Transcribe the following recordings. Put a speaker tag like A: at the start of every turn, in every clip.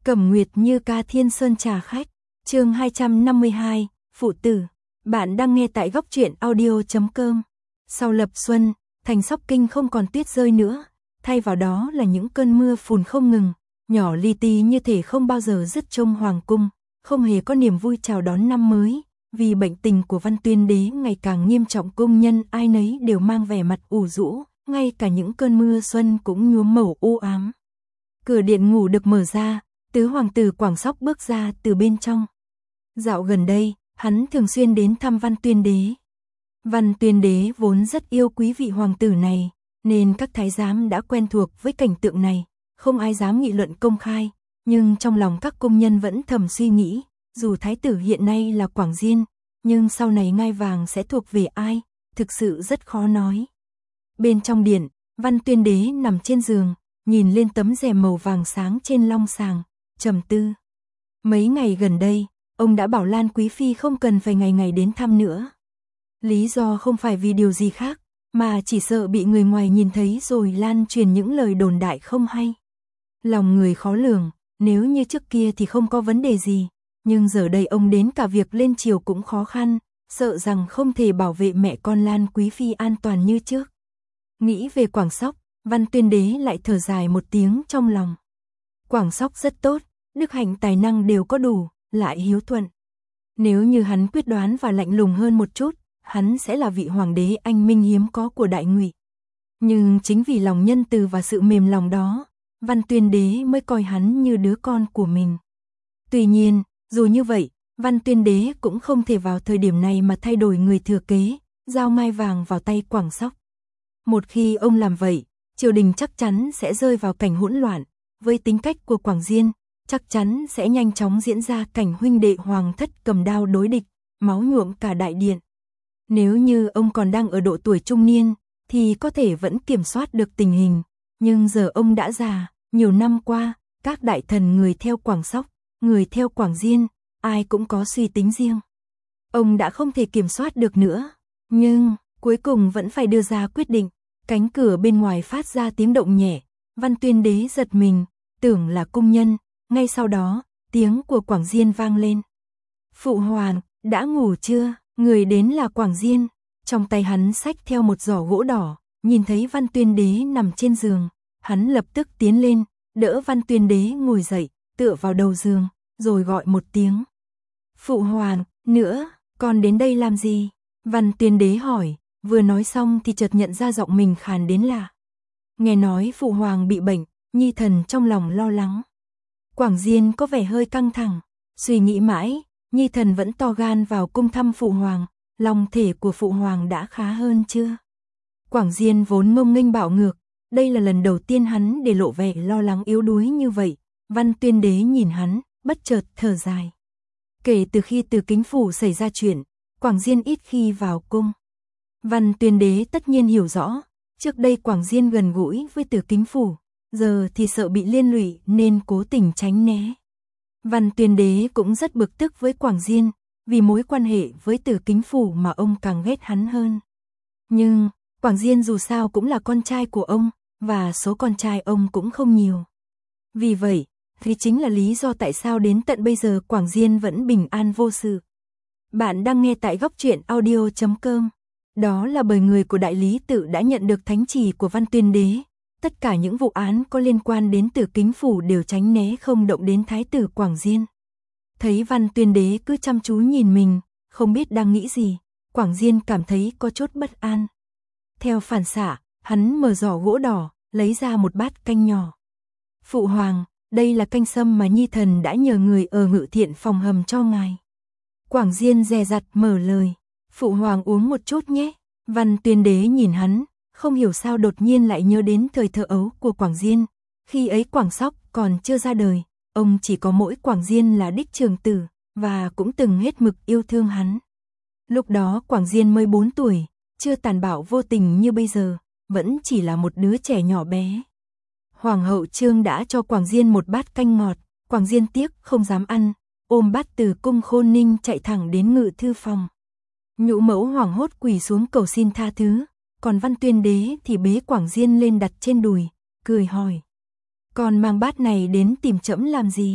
A: Cẩm Nguyệt Như Ca Thiên Sơn trà khách, chương 252, Phụ tử. Bạn đang nghe tại góc truyện audio.com. Sau lập xuân, thành Sóc Kinh không còn tuyết rơi nữa, thay vào đó là những cơn mưa phùn không ngừng, nhỏ li ti như thể không bao giờ dứt trong hoàng cung, không hề có niềm vui chào đón năm mới. Vì bệnh tình của Văn Tuyên Đế ngày càng nghiêm trọng, công nhân ai nấy đều mang vẻ mặt ủ rũ, ngay cả những cơn mưa xuân cũng nhuốm màu u ám. Cửa điện ngủ được mở ra, tứ hoàng tử Quảng Sóc bước ra từ bên trong. Dạo gần đây, hắn thường xuyên đến thăm Văn Tuyên Đế. Văn Tuyên Đế vốn rất yêu quý vị hoàng tử này, nên các thái giám đã quen thuộc với cảnh tượng này, không ai dám nghị luận công khai, nhưng trong lòng các công nhân vẫn thầm suy nghĩ, dù thái tử hiện nay là Quảng Diên, nhưng sau này ngai vàng sẽ thuộc về ai, thực sự rất khó nói. Bên trong điện, Văn Tuyên Đế nằm trên giường, nhìn lên tấm rèm màu vàng sáng trên long sàng, trầm tư. Mấy ngày gần đây, ông đã bảo Lan Quý Phi không cần phải ngày ngày đến thăm nữa. Lý do không phải vì điều gì khác, mà chỉ sợ bị người ngoài nhìn thấy rồi lan truyền những lời đồn đại không hay. Lòng người khó lường, nếu như trước kia thì không có vấn đề gì, nhưng giờ đây ông đến cả việc lên triều cũng khó khăn, sợ rằng không thể bảo vệ mẹ con Lan Quý Phi an toàn như trước. Nghĩ về Quảng Sóc, Văn Tuyên Đế lại thở dài một tiếng trong lòng. Quảng Sóc rất tốt, đức hạnh tài năng đều có đủ, lại hiếu thuận. Nếu như hắn quyết đoán và lạnh lùng hơn một chút, hắn sẽ là vị hoàng đế anh minh hiếm có của Đại Ngụy. Nhưng chính vì lòng nhân từ và sự mềm lòng đó, Văn Tuyên Đế mới coi hắn như đứa con của mình. Tuy nhiên, dù như vậy, Văn Tuyên Đế cũng không thể vào thời điểm này mà thay đổi người thừa kế, giao ngai vàng vào tay Quảng Sóc. Một khi ông làm vậy, triều đình chắc chắn sẽ rơi vào cảnh hỗn loạn, với tính cách của Quảng Diên, chắc chắn sẽ nhanh chóng diễn ra cảnh huynh đệ hoàng thất cầm đao đối địch, máu nhuộm cả đại điện. Nếu như ông còn đang ở độ tuổi trung niên, thì có thể vẫn kiểm soát được tình hình, nhưng giờ ông đã già, nhiều năm qua, các đại thần người theo Quảng Sóc, người theo Quảng Diên, ai cũng có suy tính riêng. Ông đã không thể kiểm soát được nữa, nhưng cuối cùng vẫn phải đưa ra quyết định. Cánh cửa bên ngoài phát ra tiếng động nhẹ, Văn Tuyên Đế giật mình, tưởng là cung nhân, ngay sau đó, tiếng của Quảng Diên vang lên. Phụ hoàng, đã ngủ chưa? Người đến là Quảng Diên, trong tay hắn xách theo một giỏ gỗ đỏ, nhìn thấy Văn Tuyên Đế nằm trên giường, hắn lập tức tiến lên, đỡ Văn Tuyên Đế ngồi dậy, tựa vào đầu giường, rồi gọi một tiếng. Phụ hoàng, nữa, con đến đây làm gì? Văn Tuyên Đế hỏi, vừa nói xong thì chợt nhận ra giọng mình khàn đến lạ. Nghe nói phụ hoàng bị bệnh, nhi thần trong lòng lo lắng. Quảng Diên có vẻ hơi căng thẳng, suy nghĩ mãi, nhi thần vẫn to gan vào cung thăm phụ hoàng, lòng thể của phụ hoàng đã khá hơn chưa? Quảng Diên vốn ngông nghênh bạo ngược, đây là lần đầu tiên hắn để lộ vẻ lo lắng yếu đuối như vậy. Văn Tuyên Đế nhìn hắn, bất chợt thở dài. Kể từ khi Từ Kính phủ xảy ra chuyện, Quảng Diên ít khi vào cung. Văn Tuyên Đế tất nhiên hiểu rõ, trước đây Quảng Diên gần gũi với Từ Kính phủ, giờ thì sợ bị liên lụy nên cố tình tránh né. Văn Tuyên Đế cũng rất bực tức với Quảng Diên, vì mối quan hệ với Từ Kính phủ mà ông càng ghét hắn hơn. Nhưng, Quảng Diên dù sao cũng là con trai của ông, và số con trai ông cũng không nhiều. Vì vậy, thì chính là lý do tại sao đến tận bây giờ Quảng Diên vẫn bình an vô sự. Bạn đang nghe tại góc truyện audio.com. Đó là bởi người của đại lý tự đã nhận được thánh chỉ của Văn Tuyên Đế. Tất cả những vụ án có liên quan đến Từ Kính phủ đều tránh né không động đến thái tử Quảng Diên. Thấy Văn Tuyên Đế cứ chăm chú nhìn mình, không biết đang nghĩ gì, Quảng Diên cảm thấy có chút bất an. Theo phản xạ, hắn mở giỏ gỗ đỏ, lấy ra một bát canh nhỏ. Phụ hoàng, đây là canh sâm mà nhi thần đã nhờ người ở Ngự Thiện phòng hầm cho ngài. Quảng Diên dè dặt mở lời. Phụ hoàng uống một chút nhé. Văn Tuyên Đế nhìn hắn, không hiểu sao đột nhiên lại nhớ đến thời thơ ấu của Quảng Diên. Khi ấy Quảng Sóc còn chưa ra đời, ông chỉ có mỗi Quảng Diên là đích trưởng tử, và cũng từng hết mực yêu thương hắn. Lúc đó Quảng Diên mới 4 tuổi, chưa tàn bạo vô tình như bây giờ, vẫn chỉ là một đứa trẻ nhỏ bé. Hoàng hậu Trương đã cho Quảng Diên một bát canh ngọt, Quảng Diên tiếc không dám ăn, ôm bát từ cung Khôn Ninh chạy thẳng đến Ngự thư phòng. Nhũ mẫu hoảng hốt quỳ xuống cầu xin tha thứ, còn Văn Tuyên Đế thì bế Quảng Diên lên đặt trên đùi, cười hỏi. Con mang bát này đến tìm trẫm làm gì?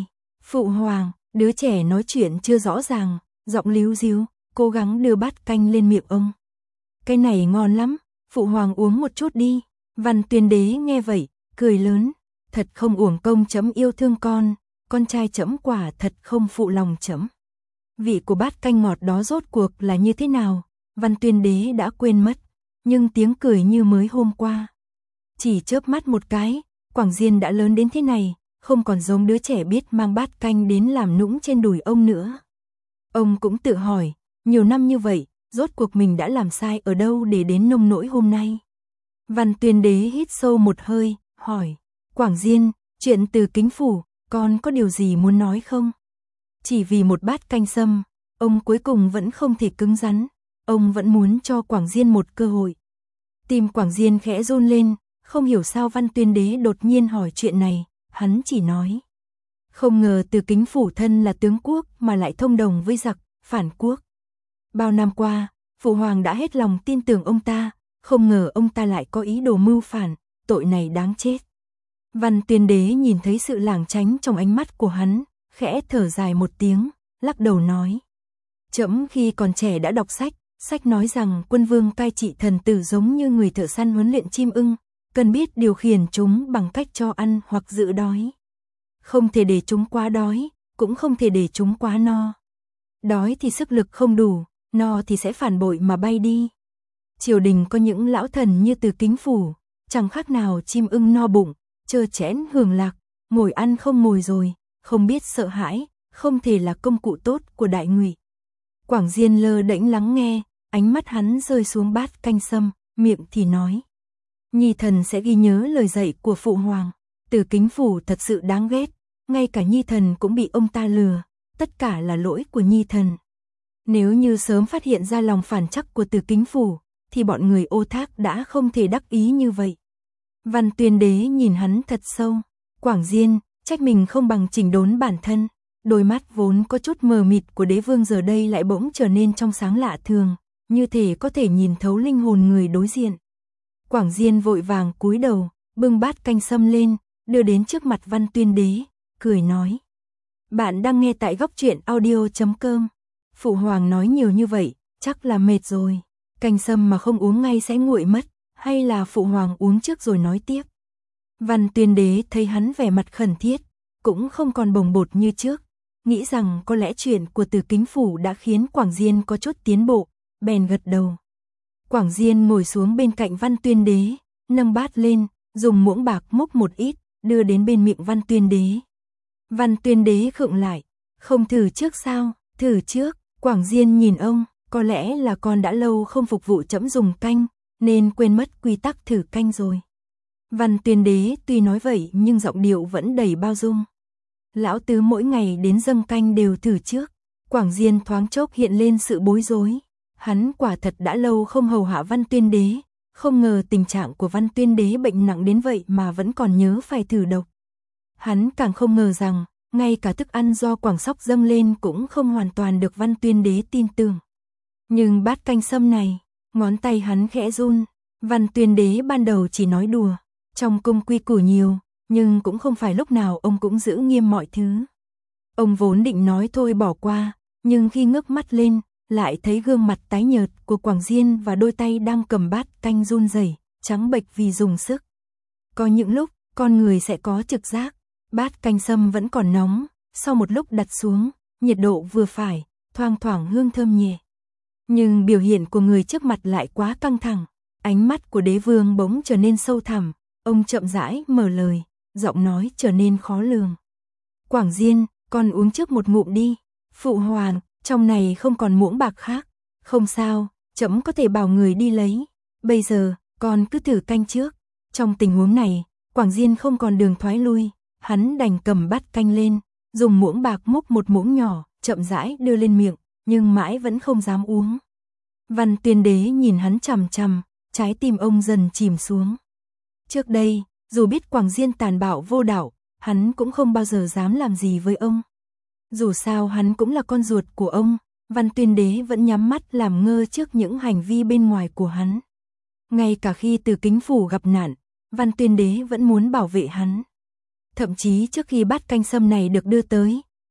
A: Phụ hoàng, đứa trẻ nói chuyện chưa rõ ràng, giọng líu díu, cố gắng đưa bát canh lên miệng ông. Cái này ngon lắm, phụ hoàng uống một chút đi. Văn Tuyên Đế nghe vậy, cười lớn, thật không uổng công chấm yêu thương con trai chấm quả thật không phụ lòng chấm. Vị của bát canh ngọt đó rốt cuộc là như thế nào, Văn Tuyên Đế đã quên mất, nhưng tiếng cười như mới hôm qua. Chỉ chớp mắt một cái, Quảng Diên đã lớn đến thế này, không còn giống đứa trẻ biết mang bát canh đến làm nũng trên đùi ông nữa. Ông cũng tự hỏi, nhiều năm như vậy, rốt cuộc mình đã làm sai ở đâu để đến nông nỗi hôm nay. Văn Tuyên Đế hít sâu một hơi, hỏi, Quảng Diên, chuyện Từ Kính phủ, con có điều gì muốn nói không? Chỉ vì một bát canh sâm, ông cuối cùng vẫn không thể cứng rắn, ông vẫn muốn cho Quảng Diên một cơ hội. Tim Quảng Diên khẽ run lên, không hiểu sao Văn Tuyên Đế đột nhiên hỏi chuyện này, hắn chỉ nói. Không ngờ Từ Kính phủ thân là tướng quốc mà lại thông đồng với giặc, phản quốc. Bao năm qua, phụ hoàng đã hết lòng tin tưởng ông ta, không ngờ ông ta lại có ý đồ mưu phản, tội này đáng chết. Văn Tuyên Đế nhìn thấy sự lảng tránh trong ánh mắt của hắn, khẽ thở dài một tiếng, lắc đầu nói. Trẫm khi còn trẻ đã đọc sách nói rằng quân vương cai trị thần tử giống như người thợ săn huấn luyện chim ưng, cần biết điều khiển chúng bằng cách cho ăn hoặc giữ đói. Không thể để chúng quá đói, cũng không thể để chúng quá no. Đói thì sức lực không đủ, no thì sẽ phản bội mà bay đi. Triều đình có những lão thần như Từ Kính phủ, chẳng khác nào chim ưng no bụng, trơ chẽn hưởng lạc, ngồi ăn không ngồi rồi, không biết sợ hãi, không thể là công cụ tốt của đại ngụy. Quảng Diên lơ đễnh lắng nghe, ánh mắt hắn rơi xuống bát canh sâm, miệng thì nói. Nhi thần sẽ ghi nhớ lời dạy của phụ hoàng, Từ Kính phủ thật sự đáng ghét, ngay cả Nhi thần cũng bị ông ta lừa, tất cả là lỗi của Nhi thần. Nếu như sớm phát hiện ra lòng phản trắc của Từ Kính phủ, thì bọn người ô thác đã không thể đắc ý như vậy. Văn Tuyên Đế nhìn hắn thật sâu, Quảng Diên, trách mình không bằng chỉnh đốn bản thân, đôi mắt vốn có chút mờ mịt của đế vương giờ đây lại bỗng trở nên trong sáng lạ thường, như thể có thể nhìn thấu linh hồn người đối diện. Quảng Diên vội vàng cúi đầu, bưng bát canh sâm lên, đưa đến trước mặt Văn Tuyên Đế, cười nói. Bạn đang nghe tại góc truyện audio.com. Phụ hoàng nói nhiều như vậy, chắc là mệt rồi. Canh sâm mà không uống ngay sẽ nguội mất, hay là phụ hoàng uống trước rồi nói tiếp. Văn Tuyên Đế thấy hắn vẻ mặt khẩn thiết, cũng không còn bồng bột như trước, nghĩ rằng có lẽ chuyện của Từ Kính phủ đã khiến Quảng Diên có chút tiến bộ, bèn gật đầu. Quảng Diên ngồi xuống bên cạnh Văn Tuyên Đế, nâng bát lên, dùng muỗng bạc múc một ít, đưa đến bên miệng Văn Tuyên Đế. Văn Tuyên Đế khựng lại, không thử trước sao? Thử trước. Quảng Diên nhìn ông, có lẽ là con đã lâu không phục vụ trẫm dùng canh, nên quên mất quy tắc thử canh rồi. Văn Tuyên Đế tuy nói vậy nhưng giọng điệu vẫn đầy bao dung. Lão tứ mỗi ngày đến dâng canh đều thử trước. Quảng Diên thoáng chốc hiện lên sự bối rối. Hắn quả thật đã lâu không hầu hạ Văn Tuyên Đế, không ngờ tình trạng của Văn Tuyên Đế bệnh nặng đến vậy mà vẫn còn nhớ phải thử độc. Hắn càng không ngờ rằng, ngay cả thức ăn do Quảng Sóc dâng lên cũng không hoàn toàn được Văn Tuyên Đế tin tưởng. Nhưng bát canh sâm này, ngón tay hắn khẽ run. Văn Tuyên Đế ban đầu chỉ nói đùa, trong cung quy củ nhiều, nhưng cũng không phải lúc nào ông cũng giữ nghiêm mọi thứ. Ông vốn định nói thôi bỏ qua, nhưng khi ngước mắt lên, lại thấy gương mặt tái nhợt của Quảng Diên và đôi tay đang cầm bát canh run rẩy, trắng bệch vì dùng sức. Có những lúc, con người sẽ có trực giác, bát canh sâm vẫn còn nóng, sau một lúc đặt xuống, nhiệt độ vừa phải, thoang thoảng hương thơm nhẹ. Nhưng biểu hiện của người trước mặt lại quá căng thẳng, ánh mắt của đế vương bỗng trở nên sâu thẳm, ông chậm rãi mở lời, giọng nói trở nên khó lường. Quảng Diên, con uống trước một ngụm đi. Phụ hoàng, trong này không còn muỗng bạc khác. Không sao, trẫm có thể bảo người đi lấy. Bây giờ, con cứ thử canh trước. Trong tình huống này, Quảng Diên không còn đường thoái lui, hắn đành cầm bát canh lên, dùng muỗng bạc múc một muỗng nhỏ, chậm rãi đưa lên miệng, nhưng mãi vẫn không dám uống. Văn Tuyên Đế nhìn hắn chằm chằm, trái tim ông dần chìm xuống. Trước đây, dù biết Quảng Diên tàn bạo vô đạo, hắn cũng không bao giờ dám làm gì với ông. Dù sao hắn cũng là con ruột của ông, Văn Tuyên Đế vẫn nhắm mắt làm ngơ trước những hành vi bên ngoài của hắn. Ngay cả khi Từ Kính phủ gặp nạn, Văn Tuyên Đế vẫn muốn bảo vệ hắn. Thậm chí trước khi bát canh sâm này được đưa tới,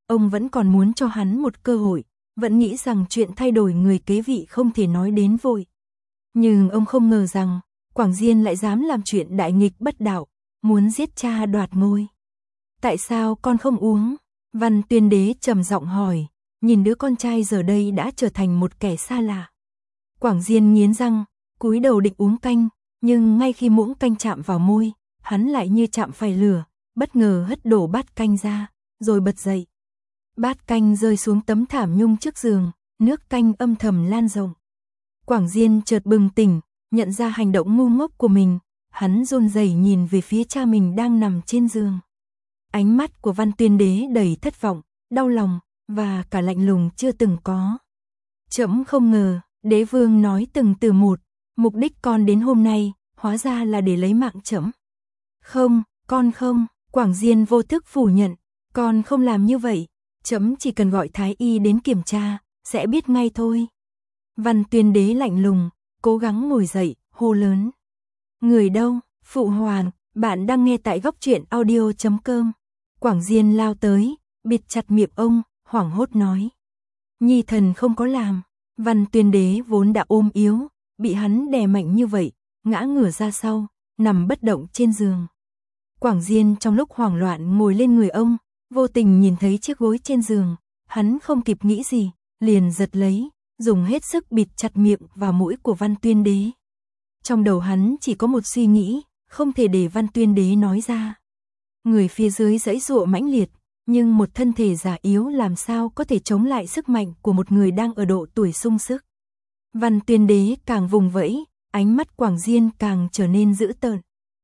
A: ông vẫn còn muốn cho hắn một cơ hội, vẫn nghĩ rằng chuyện thay đổi người kế vị không thể nói đến vội. Nhưng ông không ngờ rằng, Quảng Diên lại dám làm chuyện đại nghịch bất đạo, muốn giết cha đoạt ngôi. Tại sao con không uống? Văn Tuyên Đế trầm giọng hỏi, nhìn đứa con trai giờ đây đã trở thành một kẻ xa lạ. Quảng Diên nghiến răng, cúi đầu định uống canh, nhưng ngay khi muỗng canh chạm vào môi, hắn lại như chạm phải lửa, bất ngờ hất đổ bát canh ra, rồi bật dậy. Bát canh rơi xuống tấm thảm nhung trước giường, nước canh âm thầm lan rộng. Quảng Diên chợt bừng tỉnh, nhận ra hành động ngu ngốc của mình, hắn run rẩy nhìn về phía cha mình đang nằm trên giường. Ánh mắt của Văn Tuyên Đế đầy thất vọng, đau lòng, và cả lạnh lùng chưa từng có. Trẫm không ngờ, đế vương nói từng từ một, mục đích con đến hôm nay, hóa ra là để lấy mạng trẫm. Không, con không, Quảng Diên vô thức phủ nhận, con không làm như vậy, trẫm chỉ cần gọi thái y đến kiểm tra, sẽ biết ngay thôi. Văn Tuyên Đế lạnh lùng, cố gắng ngồi dậy, hô lớn. Người đâu? Phụ hoàng, bạn đang nghe tại góc truyện audio.com. Quảng Diên lao tới, bịt chặt miệng ông, hoảng hốt nói. Nhi thần không có làm. Văn Tuyên Đế vốn đã ôm yếu, bị hắn đè mạnh như vậy, ngã ngửa ra sau, nằm bất động trên giường. Quảng Diên trong lúc hoảng loạn ngồi lên người ông, vô tình nhìn thấy chiếc gối trên giường, hắn không kịp nghĩ gì, liền giật lấy, dùng hết sức bịt chặt miệng và mũi của Văn Tuyên Đế. Trong đầu hắn chỉ có một suy nghĩ, không thể để Văn Tuyên Đế nói ra. Người phía dưới giãy giụa mãnh liệt, nhưng một thân thể già yếu làm sao có thể chống lại sức mạnh của một người đang ở độ tuổi sung sức. Văn Tuyên Đế càng vùng vẫy, ánh mắt Quảng Diên càng trở nên dữ tợn.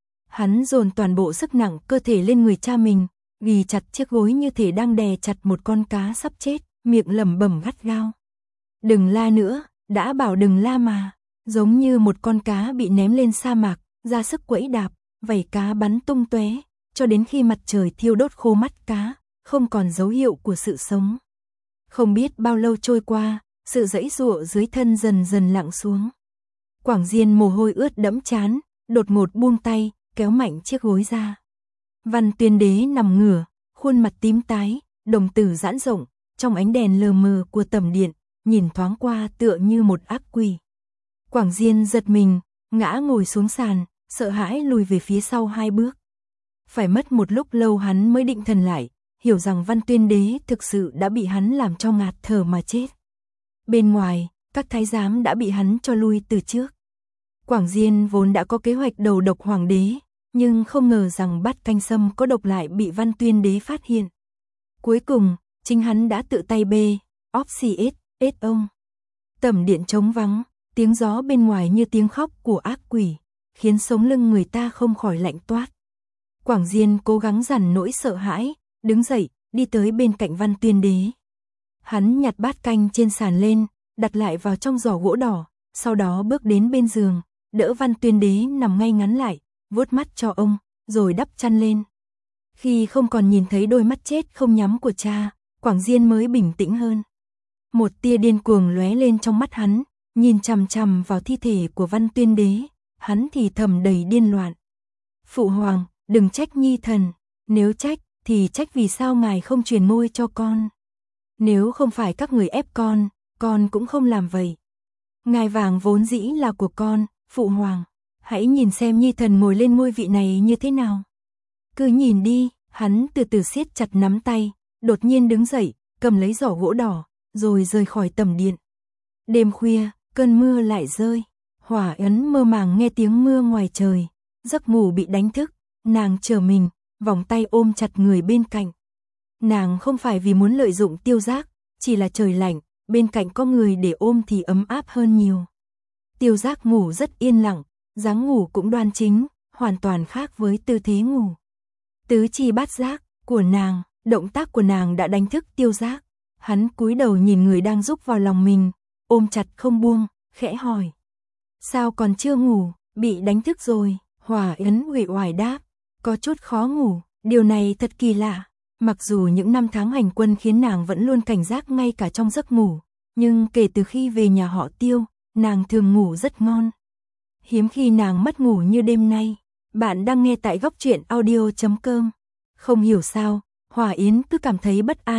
A: Hắn dồn toàn bộ sức nặng cơ thể lên người cha mình, ghì chặt chiếc gối như thể đang đè chặt một con cá sắp chết, miệng lẩm bẩm gắt gao. Đừng la nữa, đã bảo đừng la mà. Giống như một con cá bị ném lên sa mạc, ra sức quẫy đạp, vảy cá bắn tung tóe, cho đến khi mặt trời thiêu đốt khô mắt cá, không còn dấu hiệu của sự sống. Không biết bao lâu trôi qua, sự giãy giụa dưới thân dần dần lặng xuống. Quảng Diên mồ hôi ướt đẫm trán, đột ngột buông tay, kéo mạnh chiếc gối ra. Văn Tuyên Đế nằm ngửa, khuôn mặt tím tái, đồng tử giãn rộng, trong ánh đèn lờ mờ của tầm điện, nhìn thoáng qua tựa như một ác quỷ. Quảng Diên giật mình, ngã ngồi xuống sàn, sợ hãi lùi về phía sau 2 bước. Phải mất một lúc lâu hắn mới định thần lại, hiểu rằng Văn Tuyên Đế thực sự đã bị hắn làm cho ngạt thở mà chết. Bên ngoài, các thái giám đã bị hắn cho lui từ trước. Quảng Diên vốn đã có kế hoạch đầu độc hoàng đế, nhưng không ngờ rằng bát canh sâm có độc lại bị Văn Tuyên Đế phát hiện. Cuối cùng, chính hắn đã tự tay bê, óp xì ết ông. Tầm điện trống vắng, tiếng gió bên ngoài như tiếng khóc của ác quỷ, khiến sống lưng người ta không khỏi lạnh toát. Quảng Diên cố gắng dằn nỗi sợ hãi, đứng dậy, đi tới bên cạnh Văn Tuyên Đế. Hắn nhặt bát canh trên sàn lên, đặt lại vào trong giỏ gỗ đỏ, sau đó bước đến bên giường, đỡ Văn Tuyên Đế nằm ngay ngắn lại, vuốt mắt cho ông, rồi đắp chăn lên. Khi không còn nhìn thấy đôi mắt chết không nhắm của cha, Quảng Diên mới bình tĩnh hơn. Một tia điên cuồng lóe lên trong mắt hắn, nhìn chằm chằm vào thi thể của Văn Tuyên Đế, hắn thì thầm đầy điên loạn. Phụ hoàng, đừng trách nhi thần, nếu trách, thì trách vì sao ngài không truyền ngôi cho con. Nếu không phải các người ép con cũng không làm vậy. Ngai vàng vốn dĩ là của con, phụ hoàng, hãy nhìn xem nhi thần ngồi lên ngôi vị này như thế nào. Cứ nhìn đi, hắn từ từ siết chặt nắm tay, đột nhiên đứng dậy, cầm lấy giỏ gỗ đỏ, rồi rời khỏi tầm điện. Đêm khuya, cơn mưa lại rơi, Hỏa Ấn mơ màng nghe tiếng mưa ngoài trời, giấc ngủ bị đánh thức, nàng trở mình, vòng tay ôm chặt người bên cạnh. Nàng không phải vì muốn lợi dụng Tiêu Giác, chỉ là trời lạnh, bên cạnh có người để ôm thì ấm áp hơn nhiều. Tiêu Giác ngủ rất yên lặng, dáng ngủ cũng đoan chính, hoàn toàn khác với tư thế ngủ. Tứ chi bát giác của nàng, động tác của nàng đã đánh thức Tiêu Giác. Hắn cúi đầu nhìn người đang rúc vào lòng mình, ôm chặt không buông, khẽ hỏi. Sao còn chưa ngủ, bị đánh thức rồi? Hỏa Ấn uể oải đáp, có chút khó ngủ, điều này thật kỳ lạ. Mặc dù những năm tháng hành quân khiến nàng vẫn luôn cảnh giác ngay cả trong giấc ngủ, nhưng kể từ khi về nhà họ Tiêu, nàng thường ngủ rất ngon. Hiếm khi nàng mất ngủ như đêm nay. Bạn đang nghe tại góc truyện audio.com. Không hiểu sao, Hỏa Yến cứ cảm thấy bất an,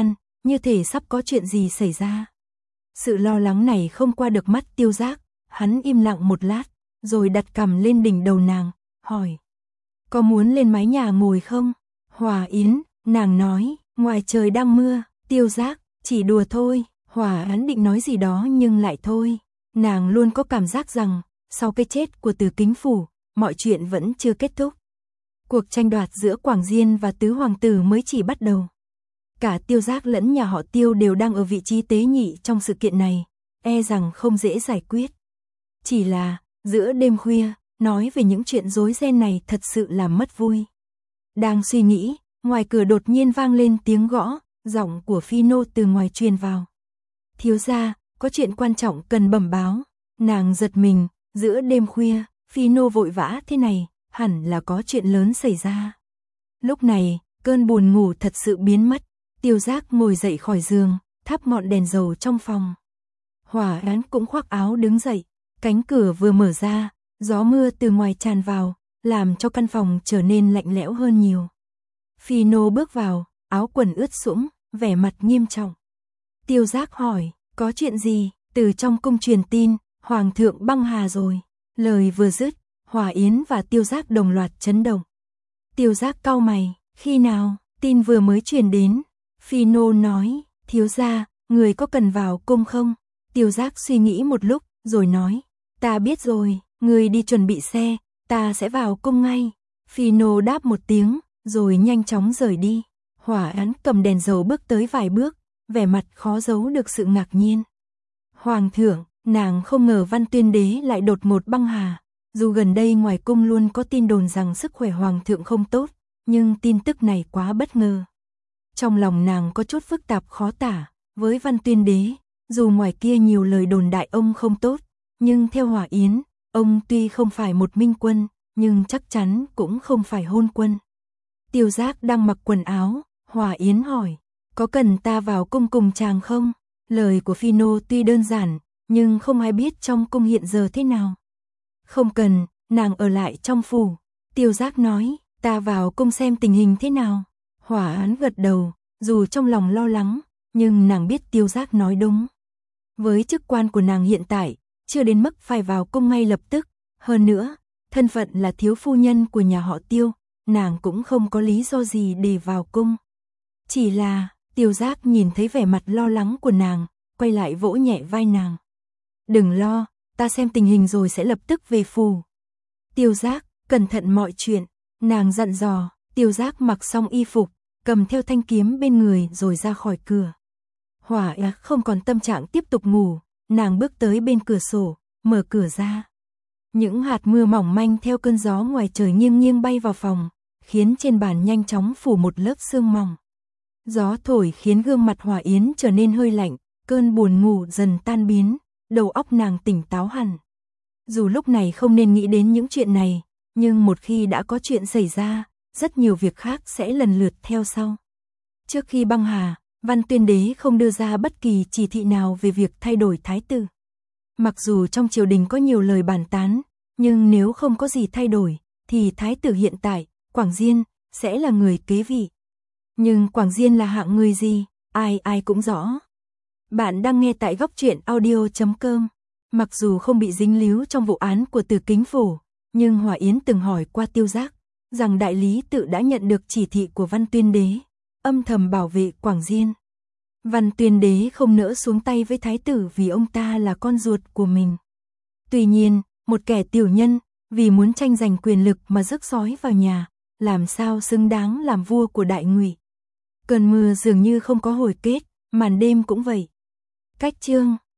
A: như thể sắp có chuyện gì xảy ra. Sự lo lắng này không qua được mắt Tiêu Giác, hắn im lặng một lát, rồi đặt cằm lên đỉnh đầu nàng, hỏi. Có muốn lên mái nhà ngồi không? Hòa Yến, nàng nói, ngoài trời đang mưa. Tiêu Giác, chỉ đùa thôi. Hòa Yến định nói gì đó nhưng lại thôi. Nàng luôn có cảm giác rằng, sau cái chết của Từ Kính Phủ, mọi chuyện vẫn chưa kết thúc. Cuộc tranh đoạt giữa Quảng Diên và tứ hoàng tử mới chỉ bắt đầu. Cả Tiêu Giác lẫn nhà họ Tiêu đều đang ở vị trí tế nhị trong sự kiện này, e rằng không dễ giải quyết. Chỉ là, giữa đêm khuya, nói về những chuyện rối ren này thật sự làm mất vui. Đang suy nghĩ, ngoài cửa đột nhiên vang lên tiếng gõ, giọng của Phi Nô từ ngoài truyền vào. Thiếu gia, có chuyện quan trọng cần bẩm báo. Nàng giật mình, giữa đêm khuya, Phi Nô vội vã thế này, hẳn là có chuyện lớn xảy ra. Lúc này, cơn buồn ngủ thật sự biến mất, Tiêu Giác ngồi dậy khỏi giường, thắp ngọn đèn dầu trong phòng. Hòa Yến cũng khoác áo đứng dậy, cánh cửa vừa mở ra, gió mưa từ ngoài tràn vào, làm cho căn phòng trở nên lạnh lẽo hơn nhiều. Phi Nô bước vào, áo quần ướt sũng, vẻ mặt nghiêm trọng. Tiêu Giác hỏi, có chuyện gì? Từ trong cung truyền tin, Hoàng thượng băng hà rồi. Lời vừa dứt, Hòa Yến và Tiêu Giác đồng loạt chấn động. Tiêu Giác cau mày, khi nào? Tin vừa mới truyền đến. Phi Nô nói, thiếu gia, người có cần vào cung không? Tiêu Giác suy nghĩ một lúc, rồi nói, ta biết rồi, người đi chuẩn bị xe, ta sẽ vào cung ngay. Phi Nô đáp một tiếng, rồi nhanh chóng rời đi. Hòa Yến cầm đèn dầu bước tới vài bước, vẻ mặt khó giấu được sự ngạc nhiên. Hoàng thượng, nàng không ngờ Văn Tuyên Đế lại đột ngột băng hà. Dù gần đây ngoài cung luôn có tin đồn rằng sức khỏe Hoàng thượng không tốt, nhưng tin tức này quá bất ngờ. Trong lòng nàng có chút phức tạp khó tả, với Văn Tuyên Đế, dù ngoài kia nhiều lời đồn đại ông không tốt, nhưng theo Hòa Yến, ông tuy không phải một minh quân, nhưng chắc chắn cũng không phải hôn quân. Tiêu Giác đang mặc quần áo, Hòa Yến hỏi, có cần ta vào cung cùng chàng không? Lời của Phi Nô tuy đơn giản, nhưng không ai biết trong cung hiện giờ thế nào. Không cần, nàng ở lại trong phủ. Tiêu Giác nói, ta vào cung xem tình hình thế nào. Hòa Yến gật đầu, dù trong lòng lo lắng, nhưng nàng biết Tiêu Giác nói đúng. Với chức quan của nàng hiện tại, chưa đến mức phải vào cung ngay lập tức. Hơn nữa, thân phận là thiếu phu nhân của nhà họ Tiêu, nàng cũng không có lý do gì để vào cung. Chỉ là, Tiêu Giác nhìn thấy vẻ mặt lo lắng của nàng, quay lại vỗ nhẹ vai nàng. Đừng lo, ta xem tình hình rồi sẽ lập tức về phủ. Tiêu Giác, cẩn thận mọi chuyện, nàng dặn dò. Tiêu Giác mặc xong y phục, cầm theo thanh kiếm bên người rồi ra khỏi cửa. Hòa Yến không còn tâm trạng tiếp tục ngủ, nàng bước tới bên cửa sổ, mở cửa ra. Những hạt mưa mỏng manh theo cơn gió ngoài trời nghiêng nghiêng bay vào phòng, khiến trên bàn nhanh chóng phủ một lớp sương mỏng. Gió thổi khiến gương mặt Hòa Yến trở nên hơi lạnh, cơn buồn ngủ dần tan biến, đầu óc nàng tỉnh táo hẳn. Dù lúc này không nên nghĩ đến những chuyện này, nhưng một khi đã có chuyện xảy ra, rất nhiều việc khác sẽ lần lượt theo sau. Trước khi băng hà, Văn Tuyên Đế không đưa ra bất kỳ chỉ thị nào về việc thay đổi thái tử. Mặc dù trong triều đình có nhiều lời bàn tán, nhưng nếu không có gì thay đổi, thì thái tử hiện tại, Quảng Diên, sẽ là người kế vị. Nhưng Quảng Diên là hạng người gì, ai cũng rõ. Bạn đang nghe tại góc truyện audio.com. Mặc dù không bị dính líu trong vụ án của Từ Kính Phủ, nhưng Hòa Yến từng hỏi qua Tiêu Giác, rằng đại lý tự đã nhận được chỉ thị của Văn Tuyên Đế, âm thầm bảo vệ Quảng Diên. Văn Tuyên Đế không nỡ xuống tay với thái tử vì ông ta là con ruột của mình. Tuy nhiên, một kẻ tiểu nhân, vì muốn tranh giành quyền lực mà rước sói vào nhà, làm sao xứng đáng làm vua của Đại Ngụy. Cơn mưa dường như không có hồi kết, màn đêm cũng vậy. Cách chương